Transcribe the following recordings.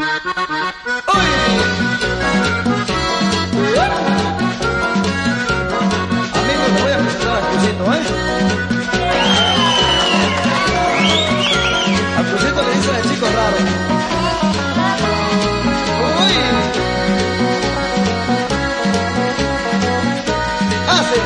Amigos, le voy a presentar a Crucito, A Crucito le dicen el chico raro. ¡Uy! ¡Hace!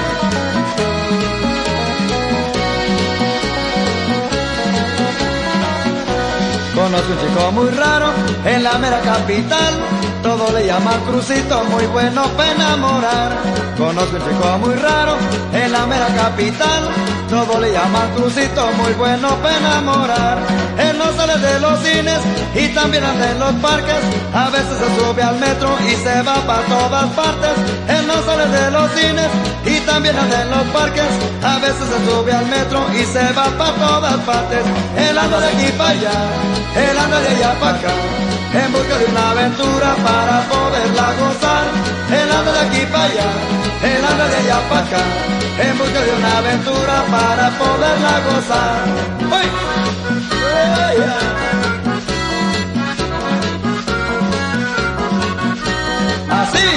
Conozco un chico muy raro en la mera capital. Todo le llaman Crucito, muy bueno para enamorar. Conozco un chico muy raro en la mera capital. Todo le llaman Crucito, muy bueno para enamorar. Él no sale de los cines y también anda en los parques. A veces se sube al metro y se va para todas partes. Él no sale de los cines y también anda en los parques. A veces se sube al metro y se va para todas partes. Él anda de aquí para allá, él anda de allá para acá, en busca de una aventura para poderla gozar. Él anda de aquí para allá, él anda de allá para acá, en busca de una aventura para poderla gozar. ¡Uy! Así.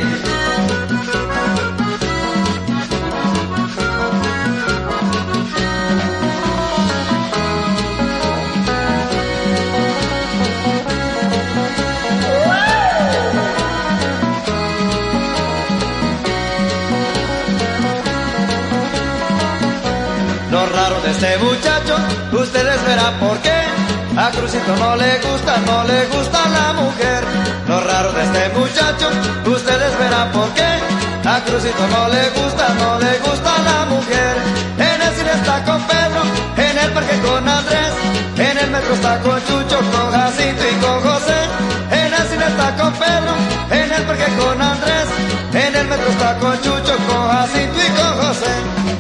Lo raro de este muchacho, ustedes verán por qué. A Crucito no le gusta la mujer. Lo raro de este muchacho, ustedes verán por qué. A Crucito no le gusta la mujer. En el cine está con Pedro, en el parque con Andrés, en el metro está con Chucho, con Jacinto y con José. En el cine está con Pedro, en el parque con Andrés, en el metro está con Chucho, con Jacinto y con José.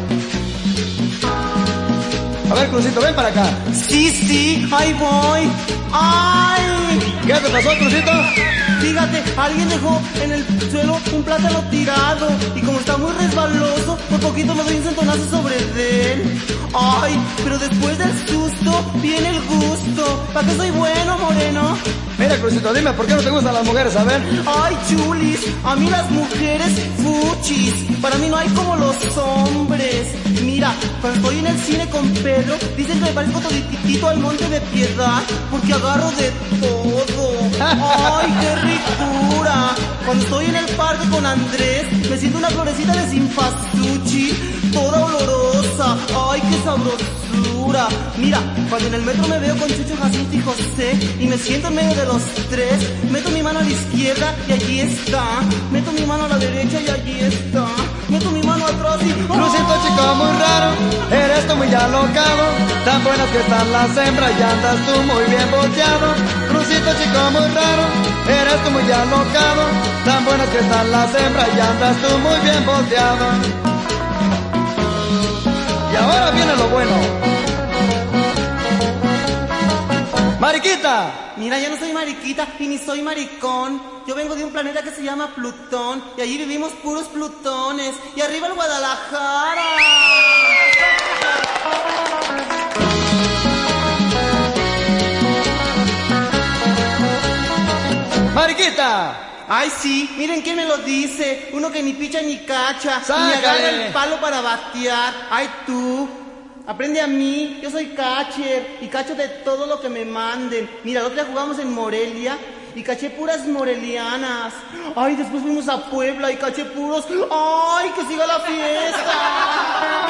A ver, Crucito, ven para acá. Sí, ahí voy. ¡Ay! ¿Qué te pasó, Crucito? Fíjate, alguien dejó en el suelo un plátano tirado y como está muy resbaloso, por poquito me doy un centonazo sobre él. Ay, pero después del susto viene el gusto. ¿Para qué soy bueno, moreno? Mira, Crucito, dime, ¿por qué no te gustan las mujeres? A ver. Ay, chulis, a mí las mujeres fuchis. Para mí no hay como los hombres. Mira, cuando estoy en el cine con Pedro, dicen que me parezco toditito al Monte de Piedad, porque agarro de todo. Ay, qué ricura. Cuando estoy en el parque con Andrés, me siento una florecita de cempasúchil, toda olorosa. Ay, qué sabrosura. Mira, cuando en el metro me veo con Chucho, Jacinto y José y me siento en medio de los tres, meto mi mano a la izquierda y allí está, meto mi mano a la derecha y allí está, meto mi mano atrás y... Crucito, chico muy raro, eres tú muy alocado, tan buenas que están las hembras y andas tú muy bien volteado. Crucito, chico muy raro, eres tú muy alocado, tan buenas que están las hembras y andas tú muy bien volteado. Y ahora viene lo bueno. ¡Mariquita! Mira, yo no soy mariquita y ni soy maricón. Yo vengo de un planeta que se llama Plutón y allí vivimos puros plutones. Y arriba el Guadalajara. ¡Mariquita! Ay, sí, miren quién me lo dice. Uno que ni picha ni cacha, ¡Sácale! ni agarra el palo para batear. Ay, tú. Aprende a mí, yo soy catcher y cacho de todo lo que me manden. Mira, el otro día jugamos en Morelia y caché puras morelianas. Ay, después fuimos a Puebla y caché puros. Ay, que siga la fiesta.